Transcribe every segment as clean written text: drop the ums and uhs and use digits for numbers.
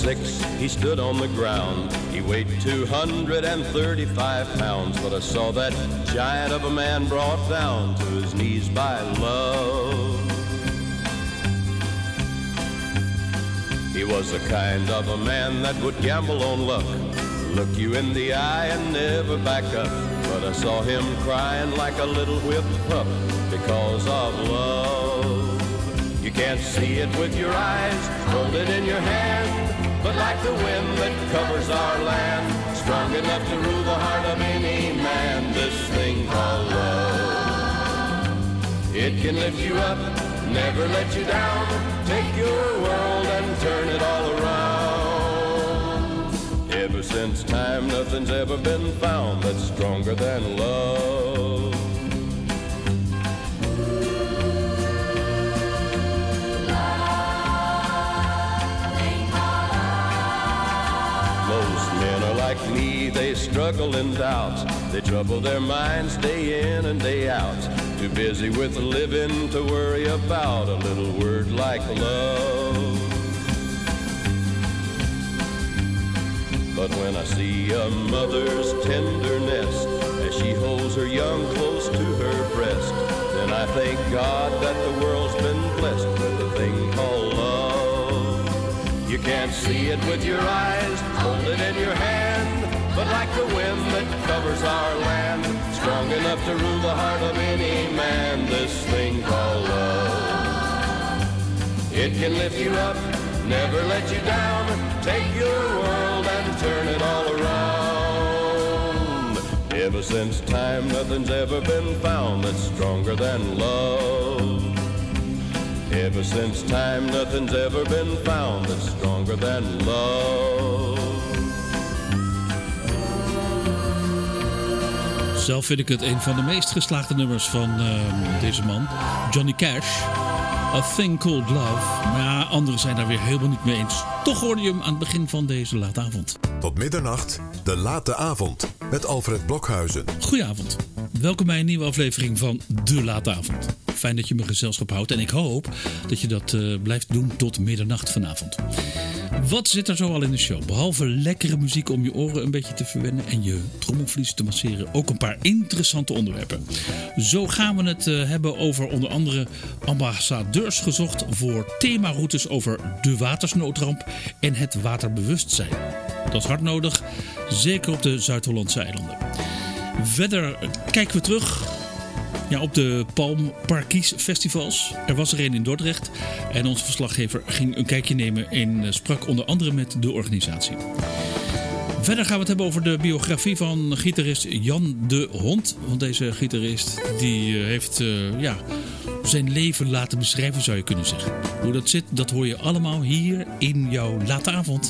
6, he stood on the ground. He weighed 235 pounds, but I saw that giant of a man brought down to his knees by love. He was the kind of a man that would gamble on luck, look you in the eye and never back up. But I saw him crying like a little whipped pup because of love. You can't see it with your eyes, hold it in your hand, but like the wind that covers our land, strong enough to rule the heart of any man, this thing called love. It can lift you up, never let you down, take your world and turn it all around. Ever since time, nothing's ever been found that's stronger than love. Most men are like me, they struggle in doubt, they trouble their minds day in and day out. Too busy with living to worry about a little word like love. But when I see a mother's tenderness as she holds her young close to her breast, then I thank God that the world's been blessed with a thing called love. You can't see it with your eyes, hold it in your hand, but like the wind that covers our land, strong enough to rule the heart of any man, this thing called love. It can lift you up, never let you down, take your world and turn it all around. Ever since time, nothing's ever been found that's stronger than love. Ever since time, nothing's ever been found that's stronger than love. Zelf vind ik het een van de meest geslaagde nummers van deze man, Johnny Cash. A Thing Called Love. Maar ja, anderen zijn daar weer helemaal niet mee eens. Toch hoorde je hem aan het begin van deze late avond. Tot middernacht, de late avond met Alfred Blokhuizen. Goedenavond. Welkom bij een nieuwe aflevering van De Late Avond. Fijn dat je me gezelschap houdt en ik hoop dat je dat blijft doen tot middernacht vanavond. Wat zit er zo al in de show? Behalve lekkere muziek om je oren een beetje te verwennen en je trommelvliezen te masseren, ook een paar interessante onderwerpen. Zo gaan we het hebben over onder andere ambassadeurs gezocht voor themaroutes over de watersnoodramp en het waterbewustzijn. Dat is hard nodig, zeker op de Zuid-Hollandse eilanden. Verder kijken we terug op de Palm Parkies festivals. Er was er een in Dordrecht en onze verslaggever ging een kijkje nemen en sprak onder andere met de organisatie. Verder gaan we het hebben over de biografie van gitarist Jan de Hond. Want deze gitarist die heeft zijn leven laten beschrijven, zou je kunnen zeggen. Hoe dat zit, dat hoor je allemaal hier in jouw late avond.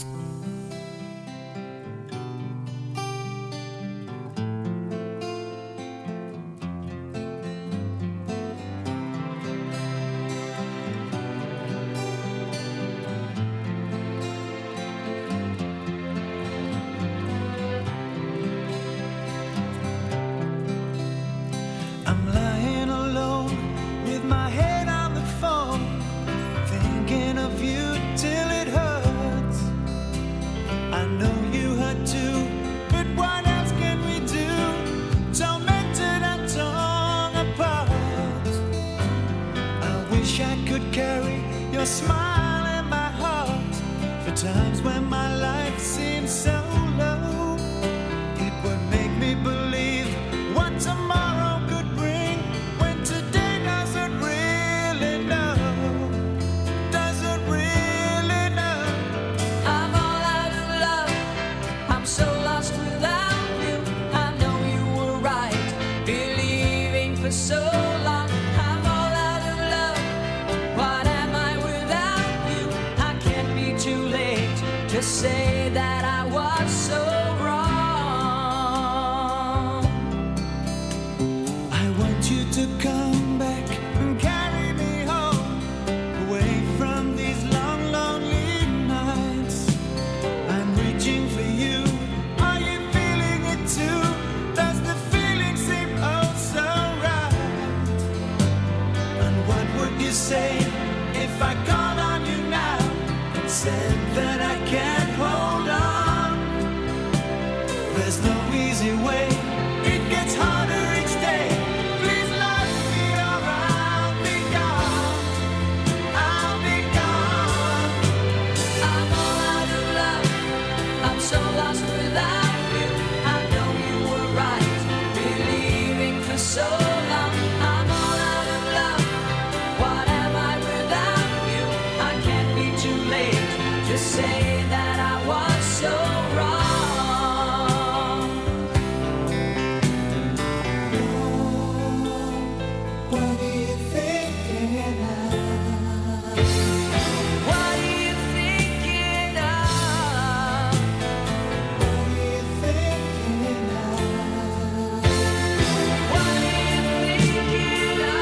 there's no easy way. It gets harder each day. Please let me or I'll be gone. I'll be gone. I'm all out of love. I'm so lost without you. I know you were right, believing for so long. I'm all out of love. What am I without you? I can't be too late. Just say that I was so wrong. What are you thinking of? What are you thinking of? What are you thinking of? What are you thinking of?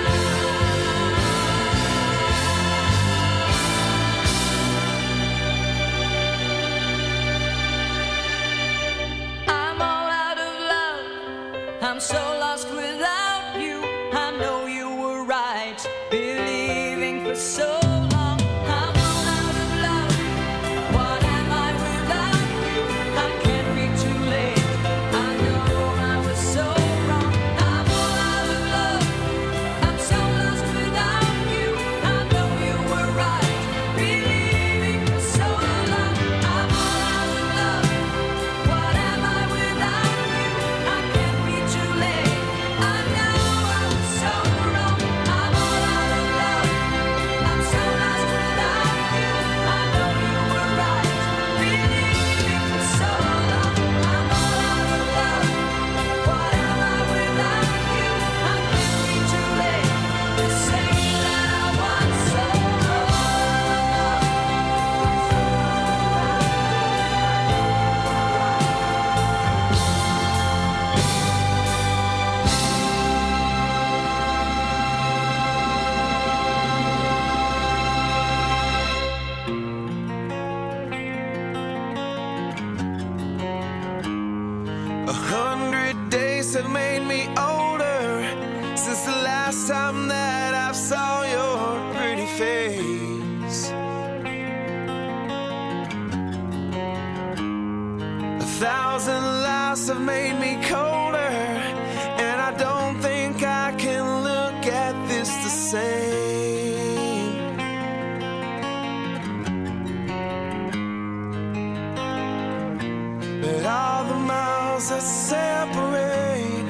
I'm all out of love. I'm so lost without you. I know you were right, believing for so long. I'm all out of love. What am I without you? I can't be too late. I know I was so wrong. I'm all out of love. I'm so lost without you. I know you were right, believing for so long. I'm all out of love. What am I without you? I can't be too late. I know I was so wrong. I'm all out of love. I'm so lost without you. I know you were right, believing for so long. I'm all out of love. What am I without you? I can't be too late to say that I was so A 100 days have made me older since the last time that I saw your pretty face. 1,000 lives have made me colder, and I don't think I can look at this the same. But all the miles that separate,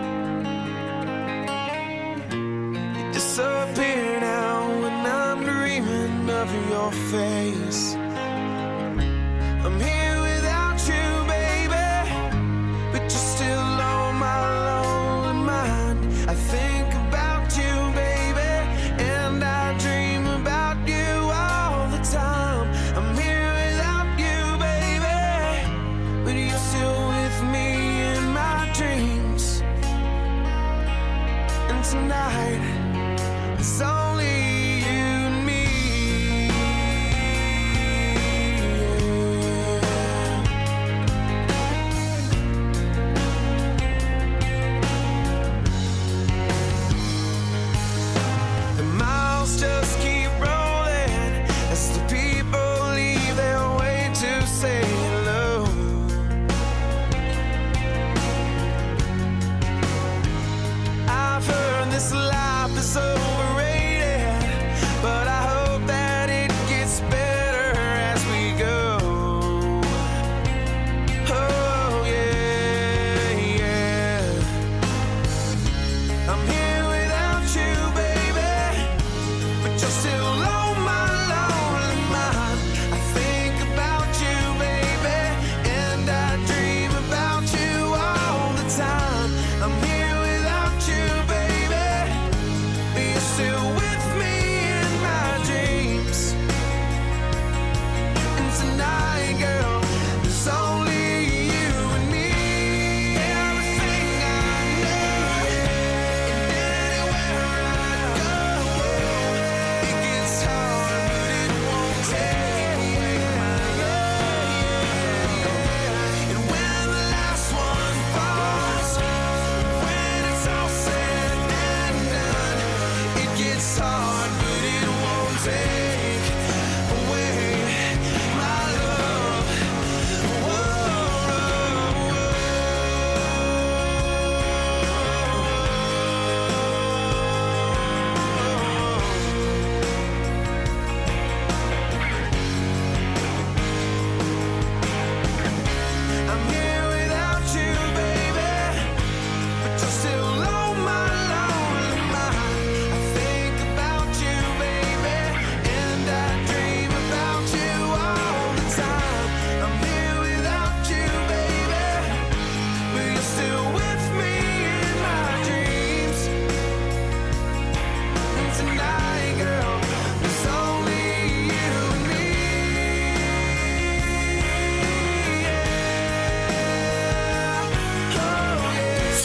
you disappear now when I'm dreaming of your face. I'm here without you, baby, but you're still on my lonely mind. I think about you, baby, and I dream about you all the time. I'm here without you, baby, but you're still with me in my dreams.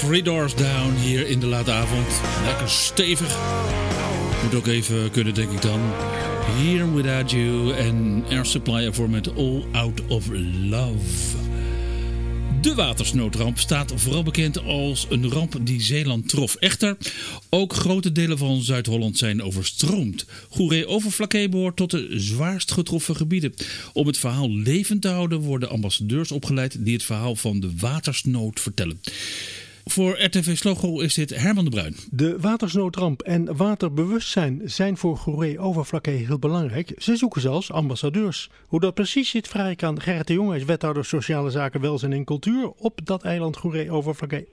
Three Doors Down hier in de late avond. Lekker stevig. Moet ook even kunnen, denk ik dan. Here Without You en Air Supply ervoor met All Out of Love. De watersnoodramp staat vooral bekend als een ramp die Zeeland trof. Echter, ook grote delen van Zuid-Holland zijn overstroomd. Goeree-Overflakkee behoort tot de zwaarst getroffen gebieden. Om het verhaal levend te houden worden ambassadeurs opgeleid die het verhaal van de watersnood vertellen. Voor RTV Slogo is dit Herman de Bruin. De watersnoodramp en waterbewustzijn zijn voor Goeree-Overflakkee heel belangrijk. Ze zoeken zelfs ambassadeurs. Hoe dat precies zit, vraag ik aan Gerrit de Jong. Hij is wethouder Sociale Zaken, Welzijn en Cultuur op dat eiland Goeree-Overflakkee.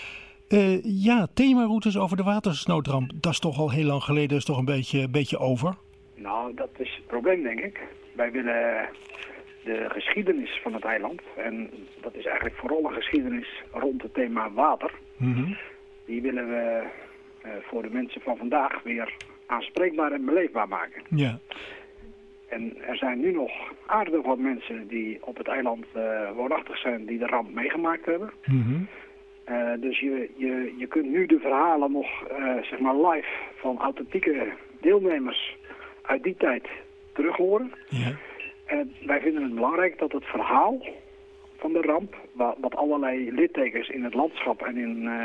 Themaroutes over de watersnoodramp. Dat is toch al heel lang geleden, dat is toch een beetje over? Nou, dat is het probleem, denk ik. Wij willen de geschiedenis van het eiland, en dat is eigenlijk vooral een geschiedenis rond het thema water. Mm-hmm. Die willen we voor de mensen van vandaag weer aanspreekbaar en beleefbaar maken. Ja. En er zijn nu nog aardig wat mensen die op het eiland woonachtig zijn die de ramp meegemaakt hebben. Mm-hmm. Dus je kunt nu de verhalen nog zeg maar live van authentieke deelnemers uit die tijd terug horen. Ja. En wij vinden het belangrijk dat het verhaal van de ramp, wat allerlei littekens in het landschap en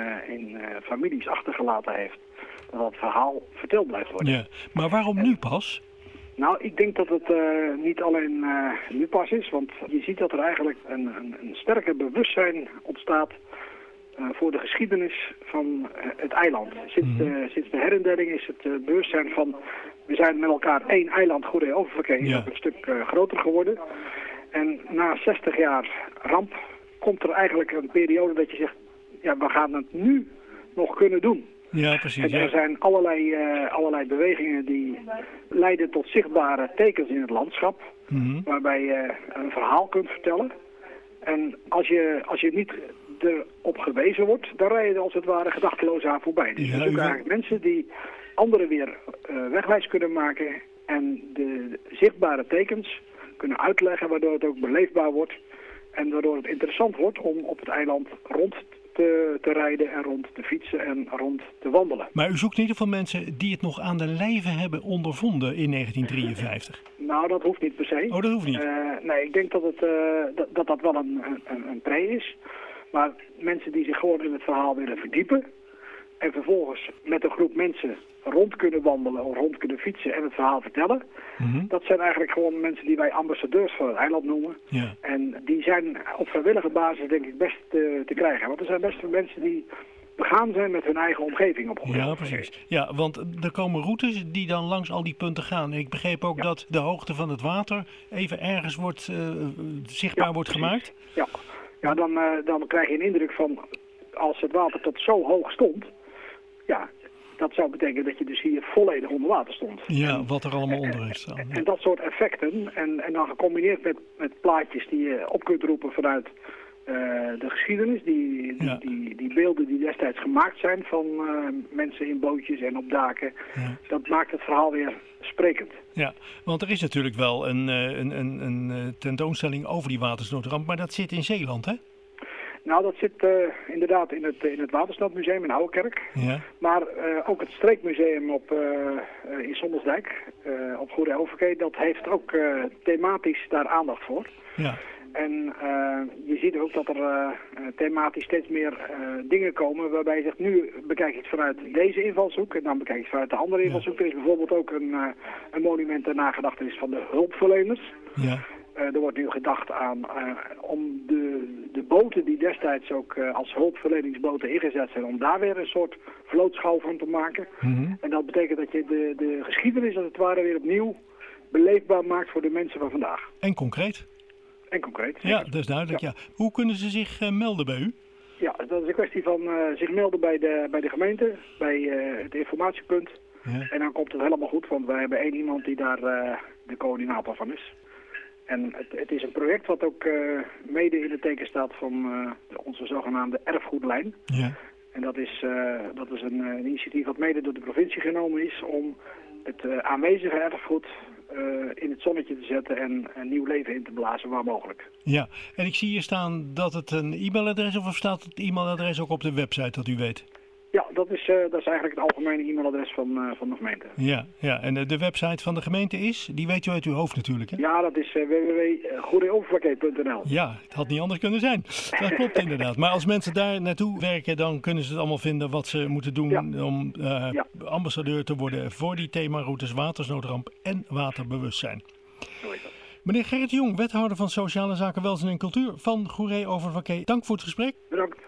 in families achtergelaten heeft, dat verhaal verteld blijft worden. Ja, maar waarom nu pas? Nou, ik denk dat het niet alleen nu pas is, want je ziet dat er eigenlijk een sterker bewustzijn ontstaat voor de geschiedenis van het eiland. Sinds de herindeling is het bewustzijn van, we zijn met elkaar één eiland, Goeree-Overflakkee, een stuk groter geworden. En na 60 jaar ramp komt er eigenlijk een periode dat je zegt, ja, we gaan het nu nog kunnen doen. Ja, precies. En er zijn allerlei bewegingen die leiden tot zichtbare tekens in het landschap, waarbij je een verhaal kunt vertellen. En als je niet erop gewezen wordt, dan rij je er als het ware gedachteloos aan voorbij. Dus we zoeken eigenlijk mensen die anderen weer wegwijs kunnen maken en de zichtbare tekens kunnen uitleggen, waardoor het ook beleefbaar wordt en waardoor het interessant wordt om op het eiland rond te rijden en rond te fietsen en rond te wandelen. Maar u zoekt in ieder geval mensen die het nog aan de lijve hebben ondervonden in 1953? Nou, dat hoeft niet per se. Oh, dat hoeft niet? Nee, ik denk dat dat wel een pre is. Maar mensen die zich gewoon in het verhaal willen verdiepen en vervolgens met een groep mensen rond kunnen wandelen of rond kunnen fietsen en het verhaal vertellen. Mm-hmm. Dat zijn eigenlijk gewoon mensen die wij ambassadeurs van het eiland noemen. Ja. En die zijn op vrijwillige basis denk ik best te krijgen. Want er zijn best veel mensen die begaan zijn met hun eigen omgeving op Ja, precies. Ja, want er komen routes die dan langs al die punten gaan. Ik begreep ook dat de hoogte van het water even ergens zichtbaar wordt gemaakt. Ja, dan krijg je een indruk van, als het water tot zo hoog stond, ja, dat zou betekenen dat je dus hier volledig onder water stond. Ja, wat er allemaal onder heeft staan. En dat soort effecten, en dan gecombineerd met plaatjes die je op kunt roepen vanuit de geschiedenis, die beelden die destijds gemaakt zijn van mensen in bootjes en op daken, dat maakt het verhaal weer sprekend. Ja, want er is natuurlijk wel een tentoonstelling over die watersnoodramp, maar dat zit in Zeeland, hè? Nou, dat zit inderdaad in het Watersnoodmuseum in Ouwerkerk. Ja. Maar ook het Streekmuseum in Sondersdijk, op Goeree-Overflakkee, dat heeft ook thematisch daar aandacht voor. Ja. En je ziet ook dat er thematisch steeds meer dingen komen waarbij je zegt, nu bekijk je het vanuit deze invalshoek en dan bekijk je het vanuit de andere invalshoek. Er is bijvoorbeeld ook een monument ter nagedachtenis van de hulpverleners. Ja. Er wordt nu gedacht aan om de boten die destijds ook als hulpverleningsboten ingezet zijn, om daar weer een soort vlootschouw van te maken. Mm-hmm. En dat betekent dat je de geschiedenis als het ware weer opnieuw beleefbaar maakt voor de mensen van vandaag. En concreet? En concreet. Ja, dat is duidelijk. Ja. Hoe kunnen ze zich melden bij u? Ja, dat is een kwestie van zich melden bij de gemeente, bij het informatiepunt. Ja. En dan komt het helemaal goed, want wij hebben één iemand die daar de coördinator van is. En het is een project wat ook mede in het teken staat van onze zogenaamde erfgoedlijn. Ja. En dat is een initiatief wat mede door de provincie genomen is om het aanwezige erfgoed in het zonnetje te zetten en nieuw leven in te blazen waar mogelijk. Ja, en ik zie hier staan dat het een e-mailadres is, of staat het e-mailadres ook op de website dat u weet? Ja, dat is eigenlijk het algemene e-mailadres van de gemeente. Ja, en de website van de gemeente is, die weet u uit uw hoofd natuurlijk, hè? Ja, dat is www.goedeovervlakke.nl. Ja, het had niet anders kunnen zijn. Dat klopt inderdaad. Maar als mensen daar naartoe werken, dan kunnen ze het allemaal vinden wat ze moeten doen om ambassadeur te worden voor die themaroutes watersnoodramp en waterbewustzijn. Zo is dat. Meneer Gerrit Jong, wethouder van Sociale Zaken, Welzijn en Cultuur van Goeree-Overflakkee. Dank voor het gesprek. Bedankt.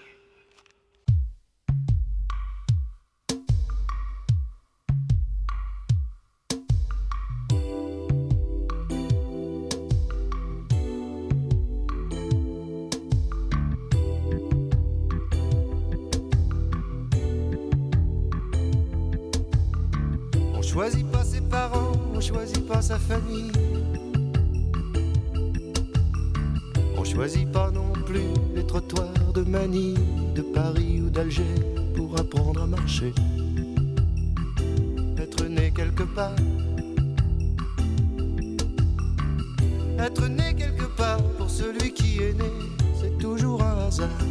On choisit pas ses parents, on choisit pas sa famille. On choisit pas non plus les trottoirs de Manille, de Paris ou d'Alger pour apprendre à marcher. Être né quelque part, être né quelque part pour celui qui est né, c'est toujours un hasard.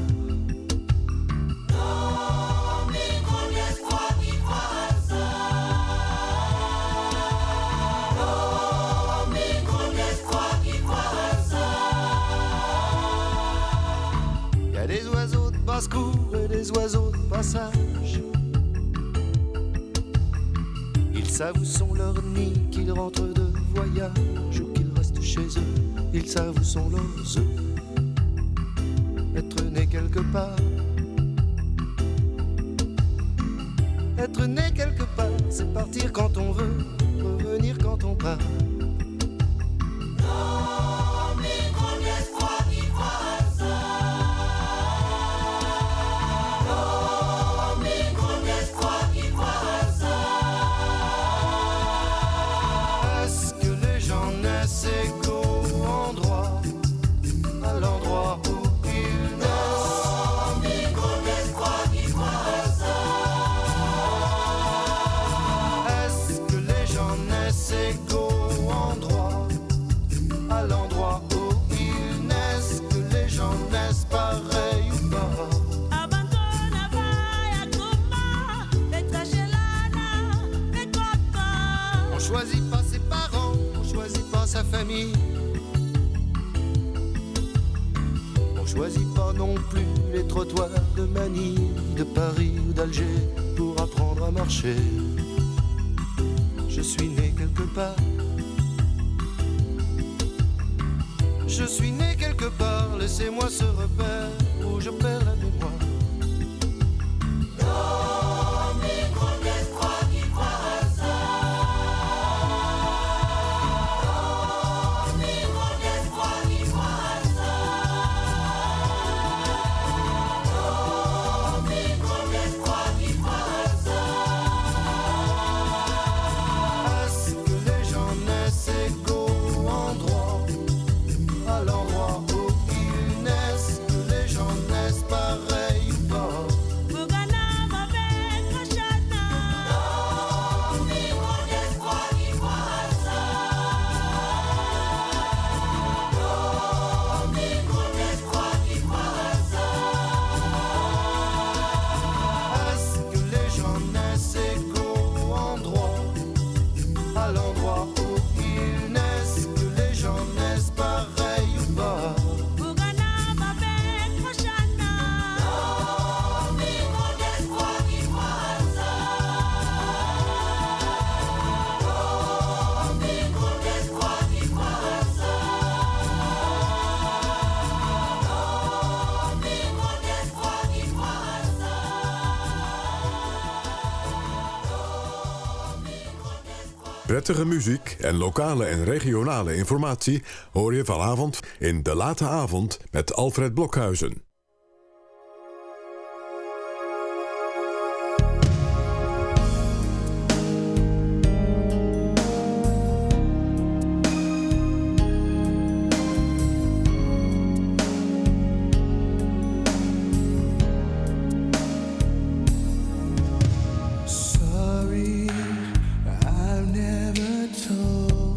Des oiseaux de basse-cour et des oiseaux de passage. Ils savent où sont leurs nids, qu'ils rentrent de voyage ou qu'ils restent chez eux. Ils savent où sont leurs œufs. Être né quelque part, être né quelque part, c'est partir quand on veut, revenir quand on part. On choisit pas non plus les trottoirs de Manille, de Paris ou d'Alger pour apprendre à marcher. Je suis né quelque part. Je suis né quelque part, laissez-moi ce repère où je perds la mémoire. Prettige muziek en lokale en regionale informatie hoor je vanavond in De Late Avond met Alfred Blokhuizen. Sorry, I've never told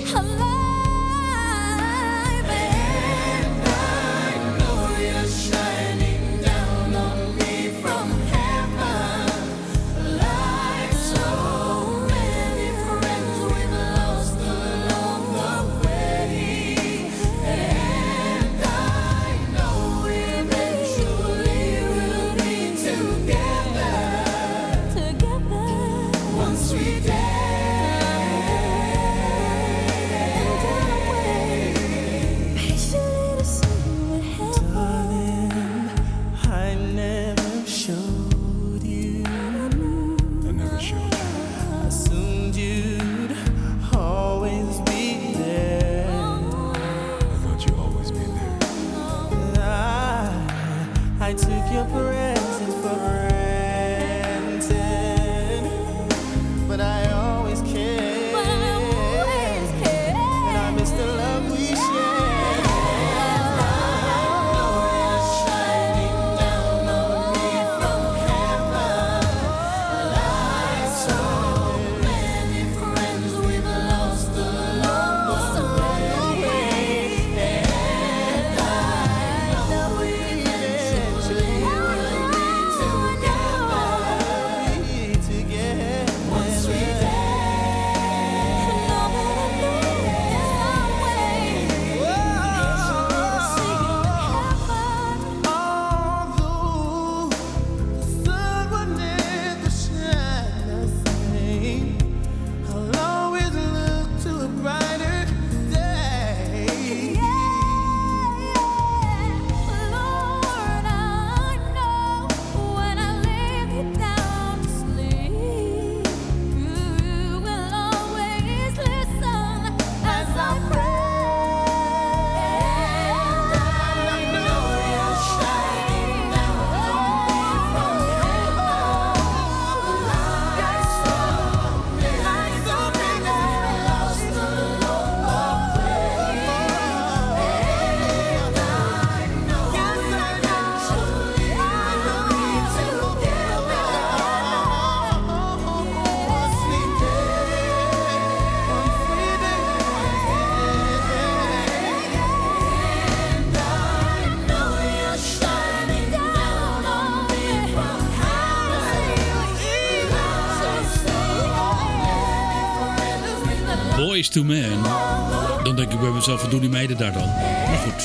Boys to Men. Dan denk ik bij mezelf, wat doen die meiden daar dan? Maar goed.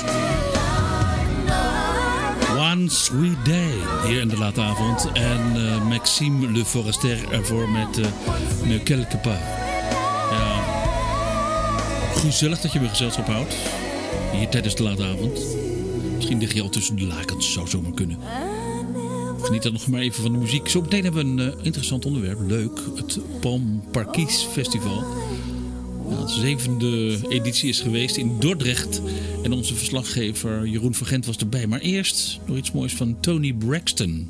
One Sweet Day, hier in de late avond. En Maxime Le Forestier ervoor met Ne Quelque Part. Ja, gezellig dat je me gezelschap houdt. Hier tijdens de late avond. Misschien lig je al tussen de lakens, zou zomaar kunnen. Geniet dan nog maar even van de muziek. Zo meteen hebben we een interessant onderwerp. Leuk, het Palm Parkies Festival. Ja, de 7e editie is geweest in Dordrecht. En onze verslaggever Jeroen van Gent was erbij. Maar eerst nog iets moois van Toni Braxton.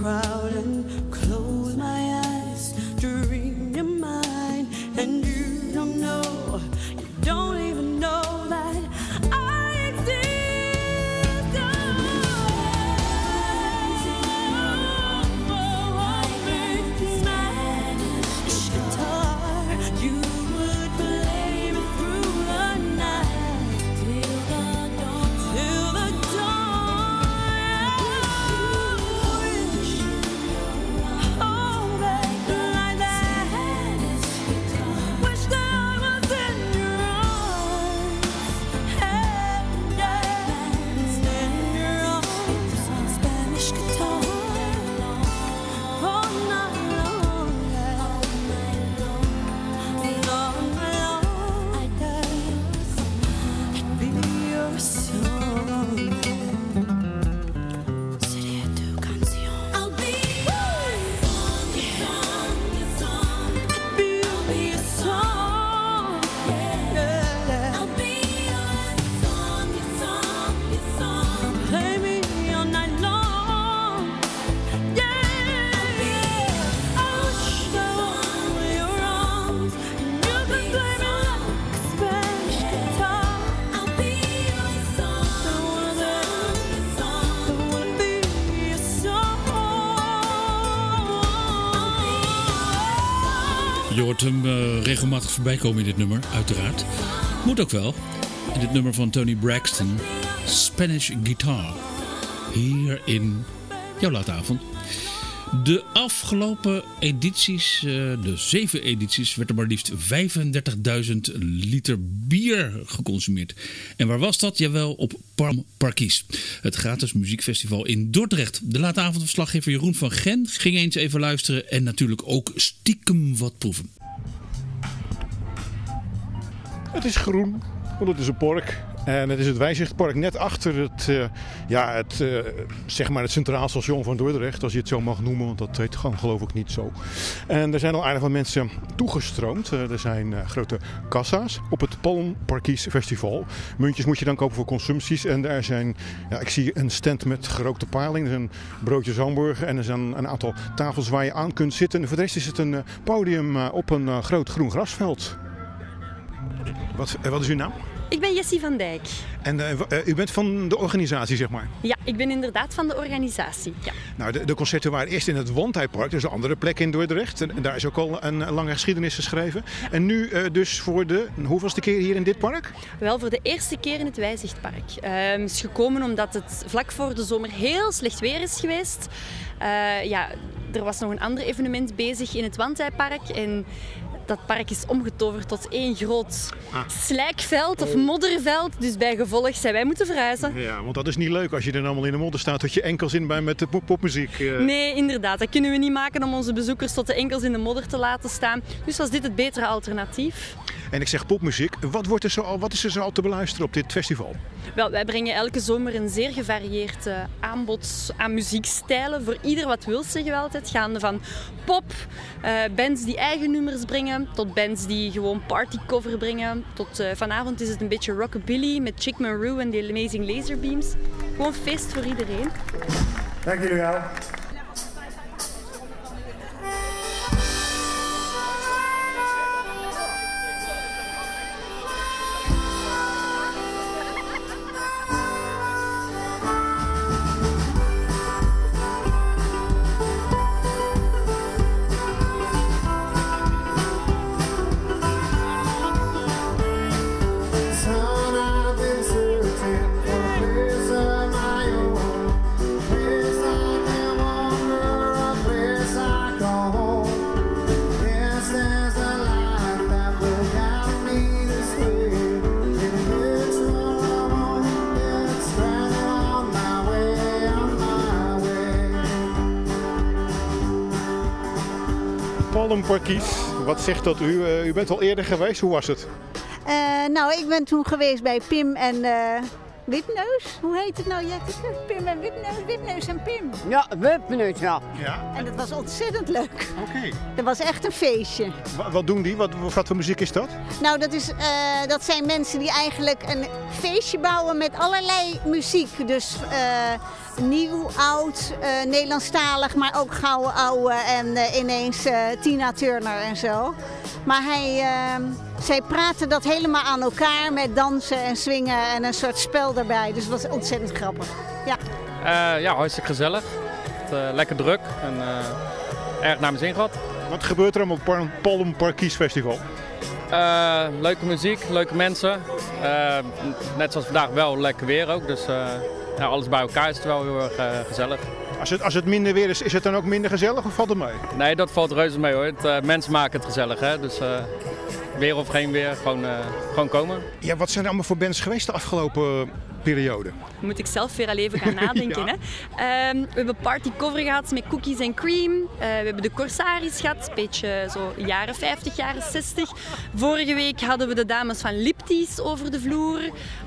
crowd and close my eyes to read your mind. And you don't know, you don't even know that I exist. Spanish guitar, you would play me through the night till the dawn. Till the dawn. Oh, baby, like that. Wish that I was in your arms. Hey, yeah, in your arms. Spanish guitar. All night long, yeah. All night long, I'd be your song. Sería tu canción. I'll be your song, your song. I'd be your song, yeah. I'll be your song, your song, your song. Play me all night long. Je hoort hem regelmatig voorbij komen in dit nummer, uiteraard. Moet ook wel. In dit nummer van Tony Braxton, Spanish Guitar. Hier in jouw late avond. De afgelopen edities, de 7 edities, werd er maar liefst 35.000 liter bier geconsumeerd. En waar was dat? Jawel, op Palm Parkies. Het gratis muziekfestival in Dordrecht. De late avondverslaggever Jeroen van Gen ging eens even luisteren en natuurlijk ook stiekem wat proeven. Het is groen, want het is een park. En het is het Wijzichtpark net achter het Centraal Station van Dordrecht, als je het zo mag noemen, want dat heet gewoon geloof ik niet zo. En er zijn al aardig wat mensen toegestroomd. Er zijn grote kassa's op het Palm Parkies Festival. Muntjes moet je dan kopen voor consumpties. En daar zijn, ik zie een stand met gerookte paling, er zijn broodjes hamburger en er zijn een aantal tafels waar je aan kunt zitten. En voor de rest is het een podium op een groot groen grasveld. Wat is uw naam? Ik ben Jessie van Dijk. En u bent van de organisatie, zeg maar? Ja, ik ben inderdaad van de organisatie. Ja. Nou, de concerten waren eerst in het Wandheidpark, dus een andere plek in Dordrecht. En daar is ook al een lange geschiedenis geschreven. En nu dus voor de hoeveelste keer hier in dit park? Wel, voor de eerste keer in het Wijzichtpark. Het is gekomen omdat het vlak voor de zomer heel slecht weer is geweest. Er was nog een ander evenement bezig in het Wandheidpark. En dat park is omgetoverd tot één groot slijkveld of modderveld. Dus bij gevolg zijn wij moeten verhuizen. Ja, want dat is niet leuk als je dan allemaal in de modder staat tot je enkels in bent met de popmuziek. Nee, inderdaad. Dat kunnen we niet maken om onze bezoekers tot de enkels in de modder te laten staan. Dus was dit het betere alternatief. En ik zeg popmuziek. Wat is er zo al te beluisteren op dit festival? Wel, wij brengen elke zomer een zeer gevarieerd aanbod aan muziekstijlen. Voor ieder wat wil, zeggen we altijd. Gaande van pop, bands die eigen nummers brengen, tot bands die gewoon partycover brengen. Tot vanavond is het een beetje rockabilly met Chick Monroe en The Amazing Laserbeams. Gewoon feest voor iedereen. Dank jullie wel. Palm Parkies, wat zegt dat u? U bent al eerder geweest, hoe was het? Ik ben toen geweest bij Pim en Wipneus. Hoe heet het nou, Jetteke? Pim en Wipneus, Wipneus en Pim. Ja, Wipneus, ja. En dat was ontzettend leuk. Oké. Dat was echt een feestje. Wat doen die? Wat voor muziek is dat? Nou, dat zijn mensen die eigenlijk een feestje bouwen met allerlei muziek. Dus nieuw, oud, Nederlandstalig, maar ook gouden ouwe en ineens Tina Turner en zo. Maar zij praten dat helemaal aan elkaar met dansen en swingen en een soort spel erbij. Dus dat was ontzettend grappig. Ja, hartstikke gezellig. Lekker druk en erg naar mijn zin gehad. Wat gebeurt er op het Palm Parkies Festival? Leuke muziek, leuke mensen. Net zoals vandaag wel lekker weer ook. Dus alles bij elkaar is het wel heel erg gezellig. Als het minder weer is het dan ook minder gezellig of valt het mee? Nee, dat valt reuze mee hoor. Mensen maken het gezellig. Hè? Dus weer of geen weer, gewoon komen. Ja, wat zijn er allemaal voor bands geweest de afgelopen periode? Moet ik zelf weer al even gaan nadenken. Ja. Hè? We hebben Party Cover gehad met Cookies and Cream. We hebben de Corsaris gehad, een beetje zo jaren 50, jaren 60. Vorige week hadden we de dames van Lipties over de vloer.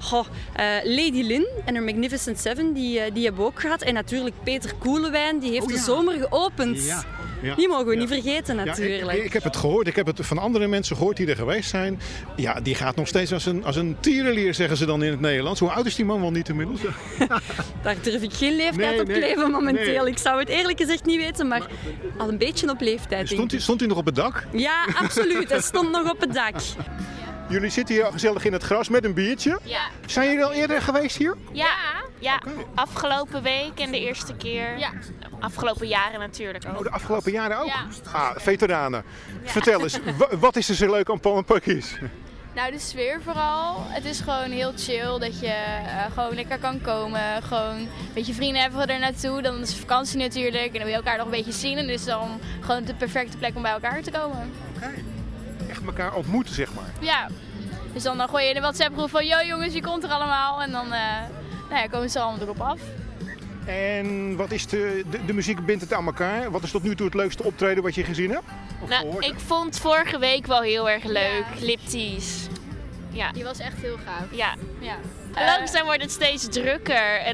Lady Lynn en haar Magnificent Seven, die hebben we ook gehad. En natuurlijk Peter Koelewijn, die heeft de zomer geopend. Ja. Ja. Die mogen we niet vergeten natuurlijk. Ja, ik heb het gehoord, ik heb het van andere mensen gehoord die er geweest zijn. Ja, die gaat nog steeds als een tierenlier, zeggen ze dan in het Nederlands. Hoe oud is die man wel niet inmiddels? Daar durf ik geen leeftijd op kleven momenteel. Nee. Ik zou het eerlijk gezegd niet weten, maar al een beetje op leeftijd. Stond hij nog op het dak? Ja, absoluut. Hij stond nog op het dak. Jullie zitten hier gezellig in het gras met een biertje. Ja. Zijn jullie al eerder geweest hier? Ja. Afgelopen week en de eerste keer. Ja. Afgelopen jaren natuurlijk ook. Oh, de afgelopen jaren ook? Ja. Veteranen. Ja. Vertel eens, wat is er zo leuk aan Palm Parkies? Nou, de sfeer vooral. Het is gewoon heel chill dat je gewoon lekker kan komen. Gewoon een beetje vrienden hebben er naartoe. Dan is het vakantie natuurlijk en dan wil je elkaar nog een beetje zien. En dus dan gewoon de perfecte plek om bij elkaar te komen. Oké. Echt elkaar ontmoeten, zeg maar. Ja. Dus dan gooi je in de WhatsApp groep van, yo jongens, wie komt er allemaal? En dan komen ze allemaal erop af. En wat is de muziek bindt het aan elkaar? Wat is tot nu toe het leukste optreden wat je gezien hebt? Ik vond vorige week wel heel erg leuk. Ja. Lipties. Ja. Die was echt heel gaaf. Ja. Langzaam wordt het steeds drukker en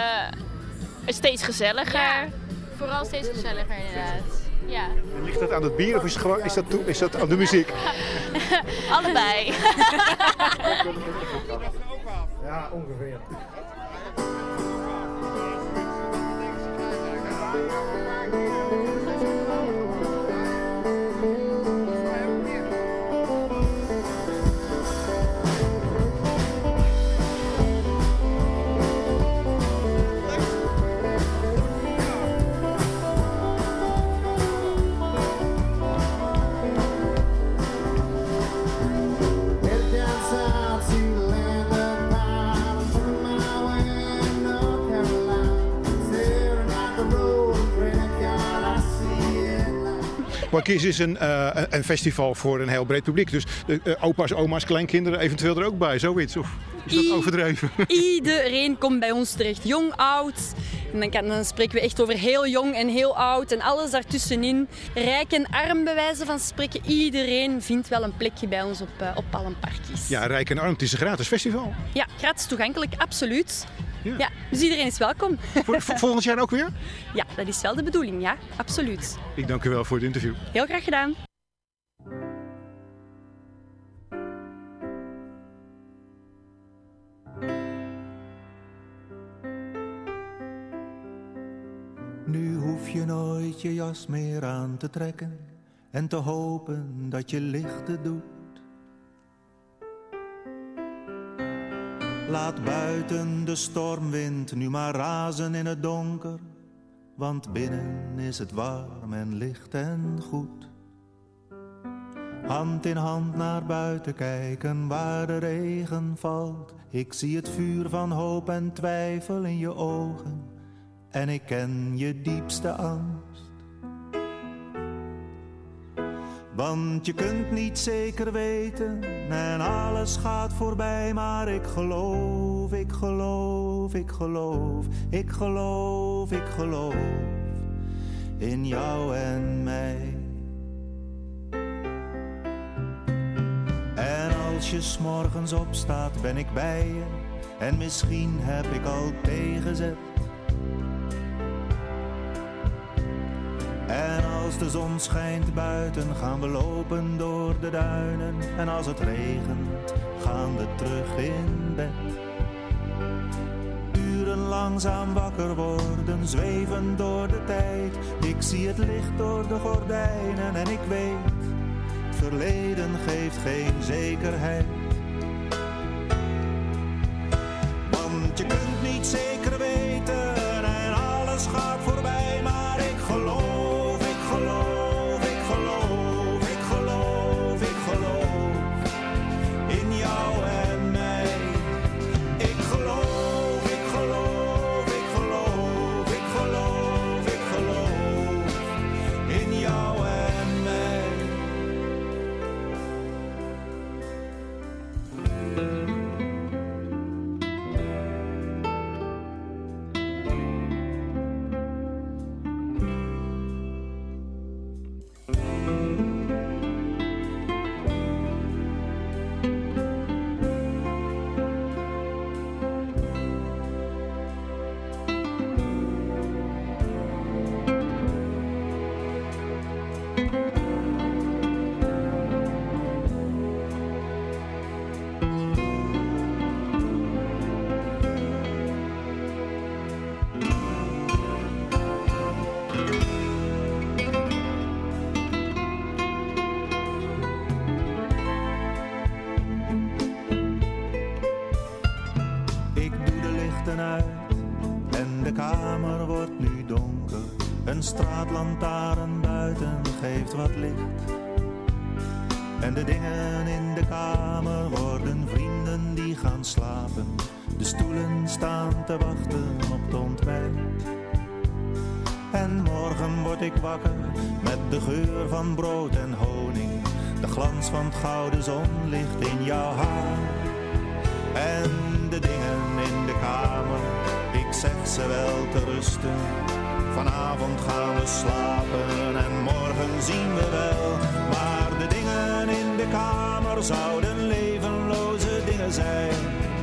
steeds gezelliger. Ja. Vooral steeds gezelliger inderdaad. Ja. Ligt dat aan het bier of is dat aan de muziek? Allebei. Ja, ongeveer. Parkies is een festival voor een heel breed publiek. Dus opa's, oma's, kleinkinderen eventueel er ook bij, zoiets. Of is dat overdreven? Iedereen komt bij ons terecht, jong, oud. En dan spreken we echt over heel jong en heel oud en alles daartussenin. Rijk en arm bij wijze van spreken. Iedereen vindt wel een plekje bij ons op Palm Parkies. Ja, Rijk en arm, het is een gratis festival. Ja, gratis toegankelijk, absoluut. Ja, dus iedereen is welkom. Volgend jaar ook weer? Ja, dat is wel de bedoeling, ja, absoluut. Ik dank u wel voor het interview. Heel graag gedaan. Nu hoef je nooit je jas meer aan te trekken en te hopen dat je lichten doet. Laat buiten de stormwind nu maar razen in het donker, want binnen is het warm en licht en goed. Hand in hand naar buiten kijken waar de regen valt. Ik zie het vuur van hoop en twijfel in je ogen en ik ken je diepste angst. Want je kunt niet zeker weten en alles gaat voorbij, maar ik geloof, ik geloof, ik geloof, ik geloof, ik geloof in jou en mij. En als je 's morgens opstaat ben ik bij je en misschien heb ik al tegenzet. En als de zon schijnt buiten gaan we lopen door de duinen. En als het regent gaan we terug in bed. Urenlang langzaam wakker worden, zweven door de tijd. Ik zie het licht door de gordijnen en ik weet, het verleden geeft geen zekerheid. Want je kunt niet zeker weten en alles gaat voorbij, maar ik geloof, ik geloof, ik geloof, ik geloof, ik geloof in jou en mij. Ik geloof, ik geloof, ik geloof, ik geloof, ik geloof in jou en mij. En de kamer wordt nu donker. Een straatlantaarn buiten geeft wat licht. En de dingen in de kamer worden vrienden die gaan slapen. De stoelen staan te wachten op het ontbijt. En morgen word ik wakker met de geur van brood en honing. De glans van het gouden zonlicht in jouw haar. En de dingen in de kamer, ik zeg ze wel te rusten. Vanavond gaan we slapen en morgen zien we wel. Maar de dingen in de kamer zouden levenloze dingen zijn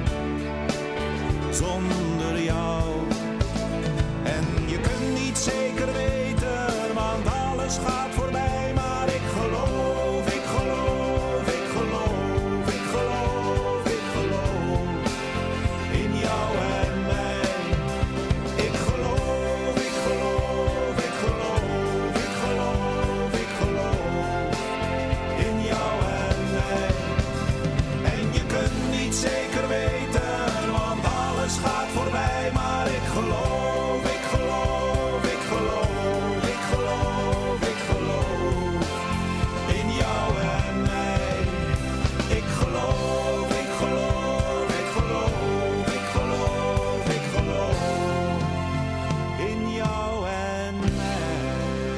zonder jou. En je kunt niet zeker weten, want alles gaat voorbij. Maar ik geloof, ik geloof, ik geloof, ik geloof, ik geloof in jou en mij. Ik geloof, ik geloof, ik geloof, ik geloof, ik geloof in jou en mij. En je kunt niet zeker weten, want alles gaat voorbij. Maar ik geloof, ik geloof, ik geloof, ik geloof, ik geloof in jou en mij. Ik geloof, ik geloof, ik geloof, ik geloof, ik geloof in jou en mij.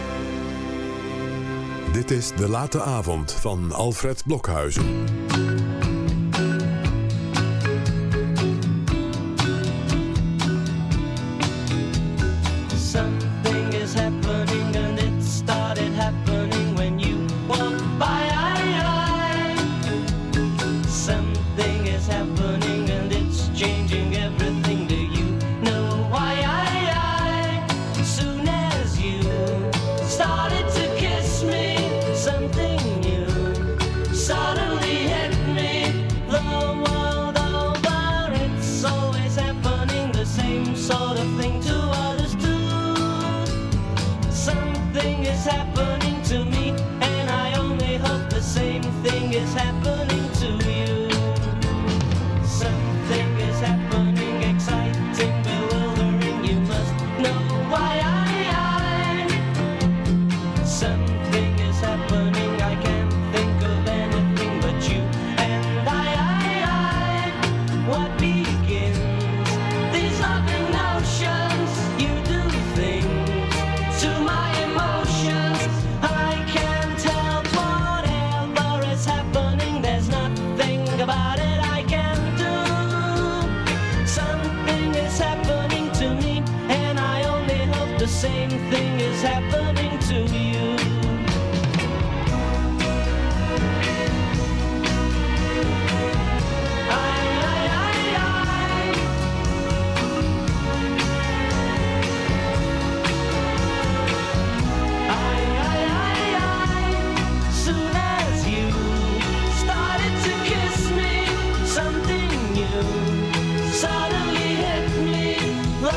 Dit is De Late Avond van Alfred Blokhuizen. Something is happening and it started happening when you walked by. Something is happening and it's changing everything. Do you know why? Soon as you started to kiss me, something new suddenly hit me. The world over, it's always happening, the same sort of thing to others too. Something is happening to me, and I only hope the same thing is happening to you. Something is happening, exciting, bewildering, you must know why. Something is happening, I can't think of anything but you and I. What begins these loving notions? You do things to my emotions. I can't help whatever is happening. There's nothing about it I can do. Something is happening to me, and I only hope the same thing is happening to you. Soon as you started to kiss me, something new suddenly hit me. The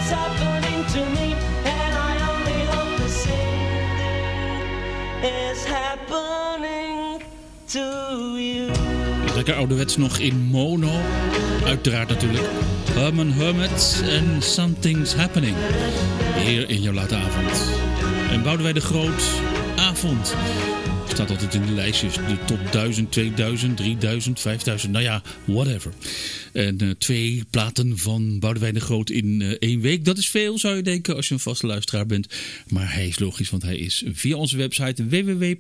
it's happening to me, and I only hope the same thing is happening to you. Lekker ouderwets nog in mono. Uiteraard natuurlijk. Herman Hermit en Something's Happening. Hier in jouw late avond. En Boudewijn de Groot, avond. Staat altijd in de lijstjes. De top 1000, 2000, 3000, 5000. Nou ja, whatever. En 2 platen van Boudewijn de Groot in 1 week. Dat is veel, zou je denken, als je een vaste luisteraar bent. Maar hij is logisch, want hij is via onze website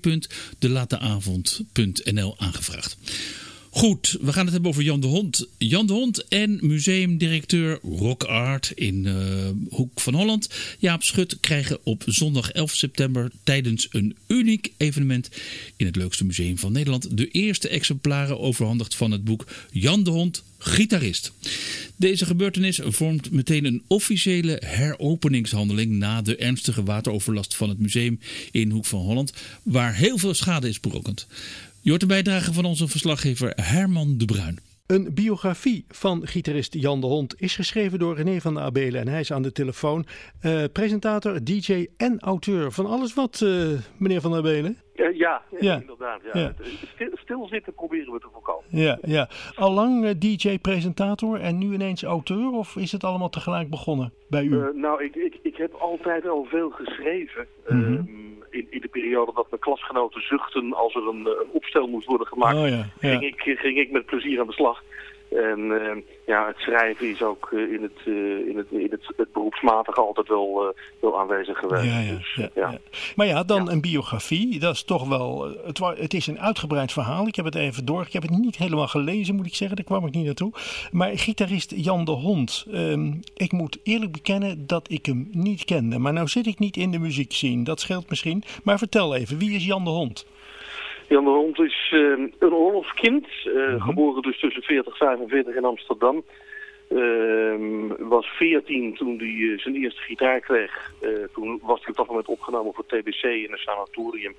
www.delateavond.nl aangevraagd. Goed, we gaan het hebben over Jan de Hond. Jan de Hond en museumdirecteur Rock Art in Hoek van Holland, Jaap Schut, krijgen op zondag 11 september tijdens een uniek evenement in het leukste museum van Nederland de eerste exemplaren overhandigd van het boek Jan de Hond, gitarist. Deze gebeurtenis vormt meteen een officiële heropeningshandeling na de ernstige wateroverlast van het museum in Hoek van Holland, waar heel veel schade is berokkend. Je hoort de bijdrage van onze verslaggever Herman de Bruin. Een biografie van gitarist Jan de Hond is geschreven door René van der Abelen en hij is aan de telefoon. Presentator, DJ en auteur van alles wat, meneer van der Abelen? Ja, Ja. inderdaad. Ja. Ja. Stilzitten proberen we te voorkomen. Ja. Allang DJ, presentator en nu ineens auteur, of is het allemaal tegelijk begonnen bij u? Nou, ik heb altijd al veel geschreven. In de periode dat mijn klasgenoten zuchten als er een opstel moest worden gemaakt, ging ik met plezier aan de slag. En het schrijven is ook in het beroepsmatige altijd wel aanwezig geweest. Maar ja, dan een biografie, dat is toch wel, het is een uitgebreid verhaal. Ik heb het even door, ik heb het niet helemaal gelezen, moet ik zeggen, daar kwam ik niet naartoe. Maar gitarist Jan de Hond, ik moet eerlijk bekennen dat ik hem niet kende. Maar nou zit ik niet in de muziekscene, dat scheelt misschien. Maar vertel even, wie is Jan de Hond? Jan de Hond is een oorlogskind, geboren dus tussen 40 en 45 in Amsterdam. Was 14 toen hij zijn eerste gitaar kreeg. Toen was hij op dat moment opgenomen voor TBC in een sanatorium.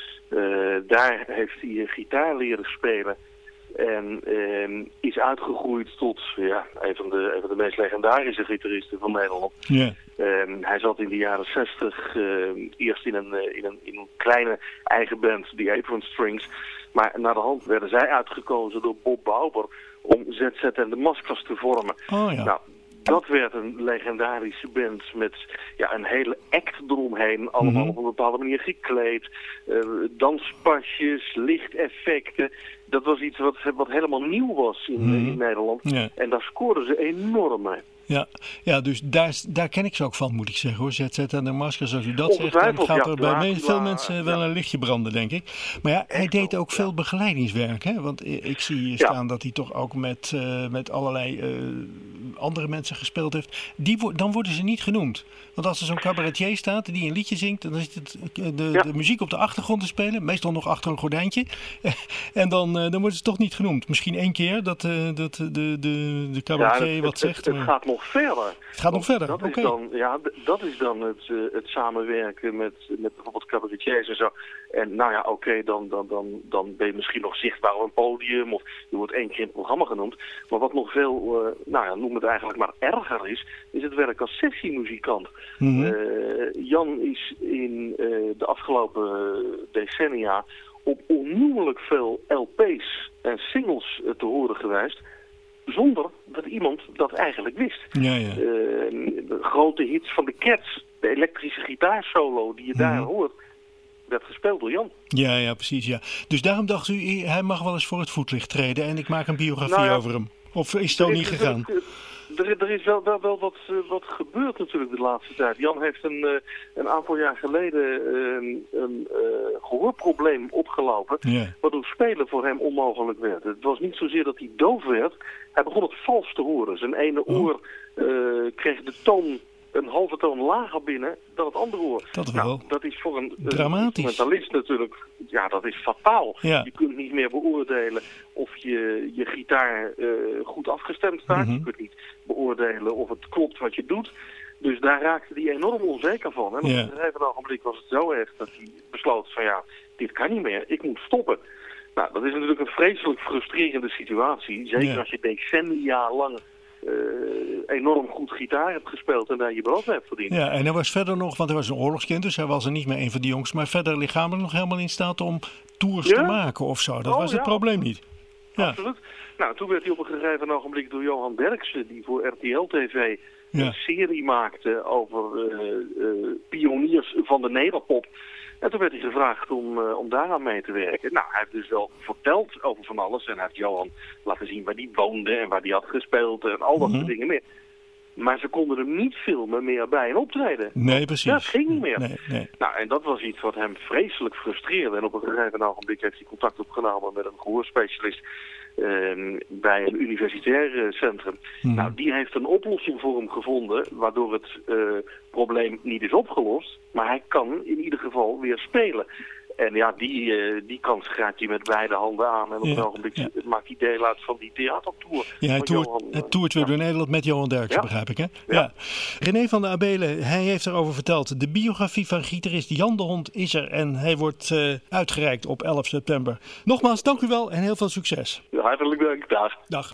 Daar heeft hij gitaar leren spelen. En is uitgegroeid tot een van de meest legendarische gitaristen van Nederland. Ja. Hij zat in de jaren 60 eerst in een kleine eigen band, die Apron Strings. Maar naar de hand werden zij uitgekozen door Bob Bauer om ZZ en de Maskers te vormen. Oh ja. Nou, dat werd een legendarische band met een hele act eromheen. Allemaal op een bepaalde manier gekleed. Danspasjes, lichteffecten. Dat was iets wat helemaal nieuw was in Nederland. Ja. En daar scoorden ze enorm mee. Ja, dus daar ken ik ze ook van, moet ik zeggen hoor. ZZ en de Maskers, als u dat zegt, dan gaat er bij veel mensen wel een lichtje branden, denk ik. Maar ja, hij deed ook veel begeleidingswerk, hè? Want ik zie hier staan dat hij toch ook met allerlei andere mensen gespeeld heeft. Dan worden ze niet genoemd. Want als er zo'n cabaretier staat die een liedje zingt, dan is het de muziek op de achtergrond te spelen, meestal nog achter een gordijntje. En dan worden ze toch niet genoemd. Misschien 1 keer dat de cabaretier wat zegt. Het gaat nog verder. Het gaat nog verder, oké. Dat is dan het samenwerken met bijvoorbeeld cabaretiers en zo. En dan ben je misschien nog zichtbaar op een podium of je wordt 1 keer in het programma genoemd. Maar wat nog veel, noem het eigenlijk maar erger is het werk als sessiemuzikant. Jan is in de afgelopen decennia op onnoemelijk veel LP's en singles te horen geweest, zonder dat iemand dat eigenlijk wist. De grote hits van de Cats, de elektrische gitaarsolo die je daar hoort, werd gespeeld door Jan. Ja, precies, ja. Dus daarom dacht u, hij mag wel eens voor het voetlicht treden en ik maak een biografie over hem. Of is het zo niet gegaan? Er is wel wat gebeurd natuurlijk de laatste tijd. Jan heeft een aantal jaar geleden een gehoorprobleem opgelopen, waardoor spelen voor hem onmogelijk werd. Het was niet zozeer dat hij doof werd, hij begon het vals te horen. Zijn ene oor kreeg de toon een halve toon lager binnen dan het andere oor. Dat is voor een instrumentalist natuurlijk, dat is fataal. Ja. Je kunt niet meer beoordelen of je gitaar goed afgestemd staat. Je kunt niet beoordelen of het klopt wat je doet. Dus daar raakte hij enorm onzeker van. En op een gegeven ogenblik was het zo erg dat hij besloot van dit kan niet meer, ik moet stoppen. Nou, dat is natuurlijk een vreselijk frustrerende situatie. Zeker als je decennia lang enorm goed gitaar hebt gespeeld en daar je brood mee hebt verdiend. Ja, en hij was verder nog, want hij was een oorlogskind, dus hij was er niet meer een van die jongens, maar verder lichamelijk nog helemaal in staat om tours te maken of zo. Dat was het probleem niet. Ja. Absoluut. Nou, toen werd hij op een gegeven ogenblik door Johan Derksen, die voor RTL TV een serie maakte over pioniers van de nederpop. En toen werd hij gevraagd om daaraan mee te werken. Nou, hij heeft dus wel verteld over van alles. En hij heeft Johan laten zien waar hij woonde en waar hij had gespeeld en al dat soort dingen meer. Maar ze konden hem niet filmen meer bij een optreden. Nee, precies. Dat ging niet meer. Nee. Nou, en dat was iets wat hem vreselijk frustreerde. En op een gegeven ogenblik heeft hij contact opgenomen met een gehoorspecialist bij een universitair centrum. Nou, die heeft een oplossing voor hem gevonden, waardoor het probleem niet is opgelost. Maar hij kan in ieder geval weer spelen. En ja, die kans grijpt hij met beide handen aan. En op een ogenblik maakt hij deel uit van die theatertour. Ja, hij toert weer door Nederland met Johan Derksen, begrijp ik, hè? Ja. René van der Abelen, hij heeft erover verteld. De biografie van gitarist Jan de Hond is er en hij wordt uitgereikt op 11 september. Nogmaals, dank u wel en heel veel succes. Ja, hartelijk dank. Dag. Dag.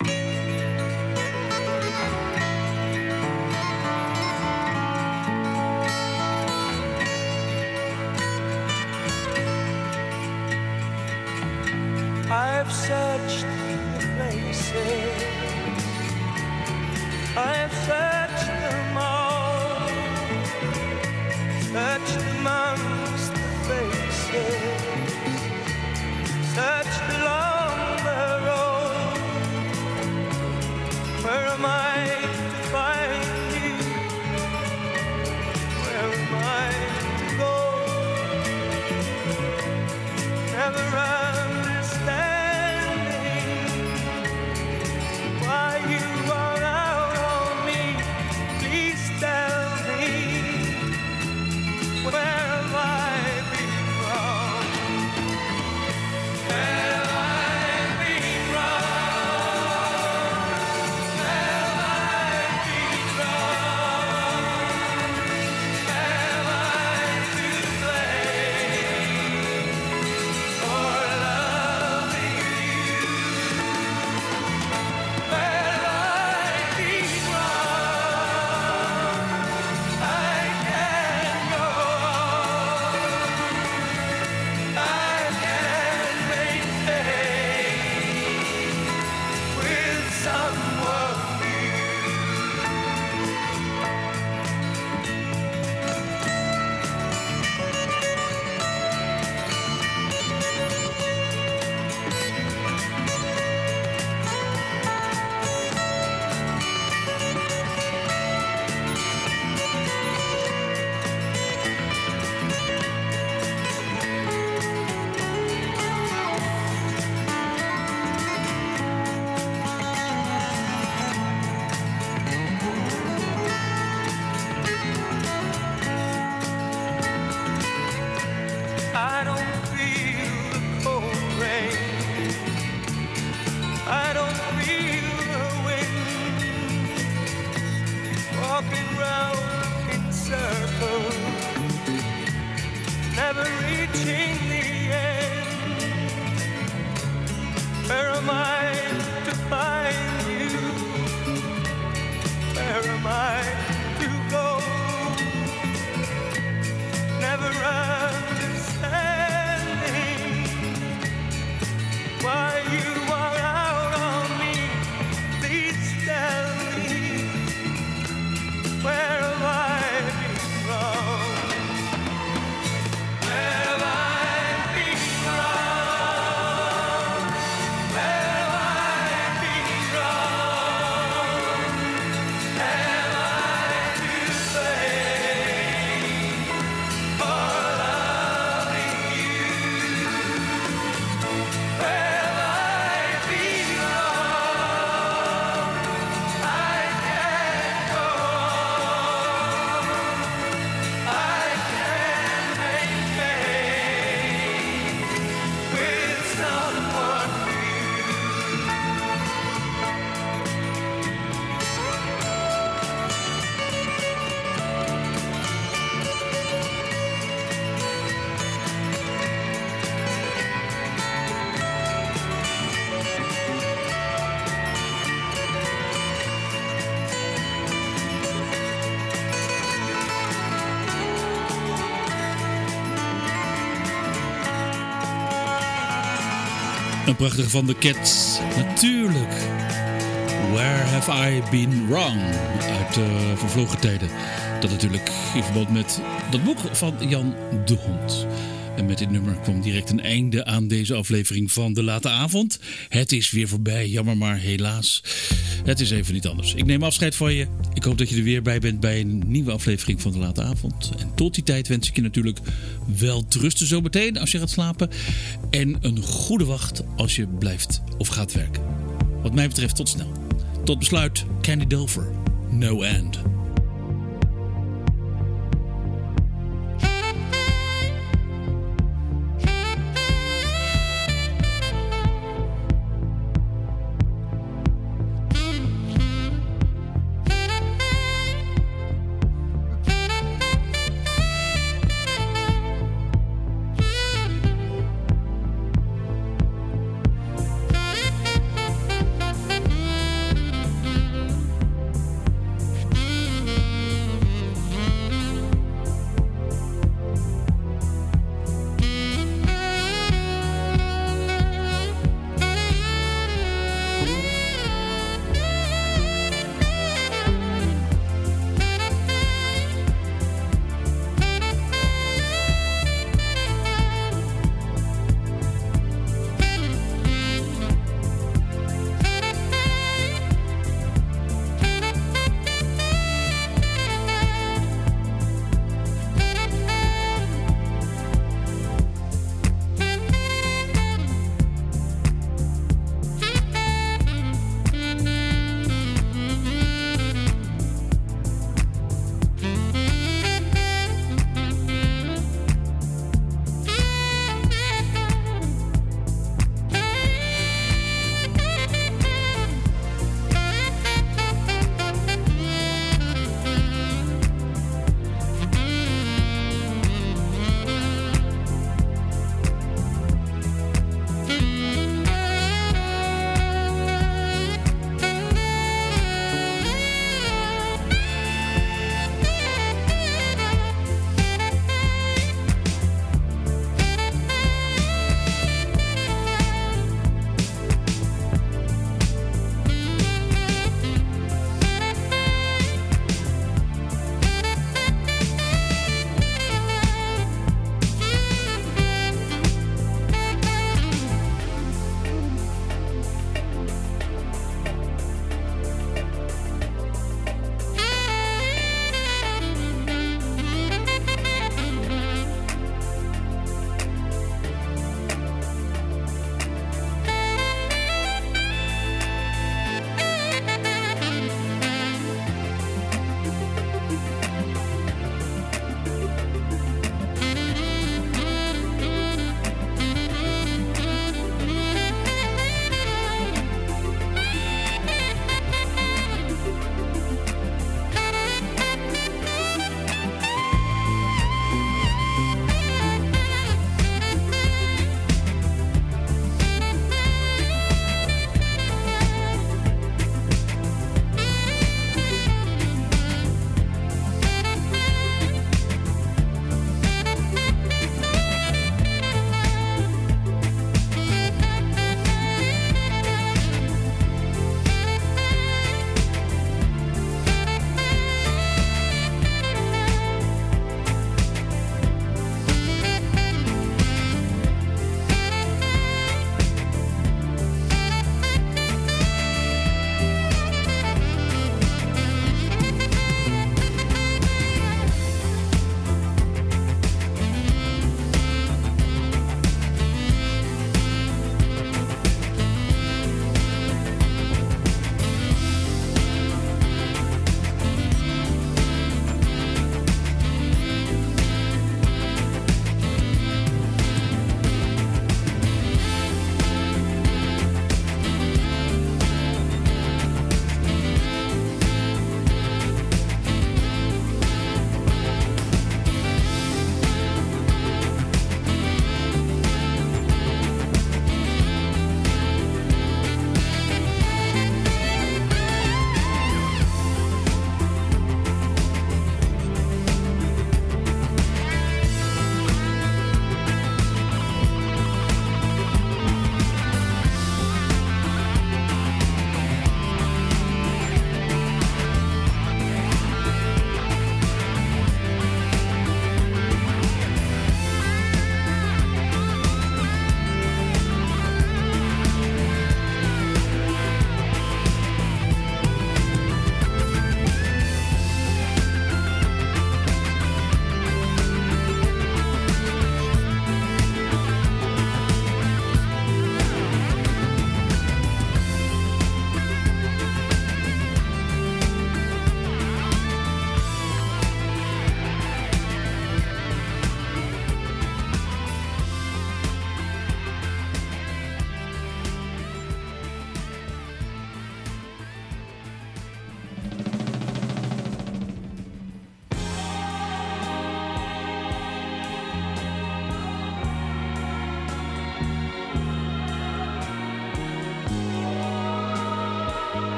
I've searched the places, I've searched them all, searched amongst the faces, searched along the road. Where am I to find you? Where am I to go? Never understanding why you are out on me. Een prachtige van de Cats. Natuurlijk. Where Have I Been Wrong? Uit vervlogen tijden. Dat natuurlijk in verband met dat boek van Jan de Hond. En met dit nummer kwam direct een einde aan deze aflevering van De Late Avond. Het is weer voorbij, jammer maar helaas. Het is even niet anders. Ik neem afscheid van je. Ik hoop dat je er weer bij bent bij een nieuwe aflevering van De Late Avond. En tot die tijd wens ik je natuurlijk wel rusten zo meteen als je gaat slapen. En een goede wacht als je blijft of gaat werken. Wat mij betreft tot snel. Tot besluit, Candy Dulfer, No End.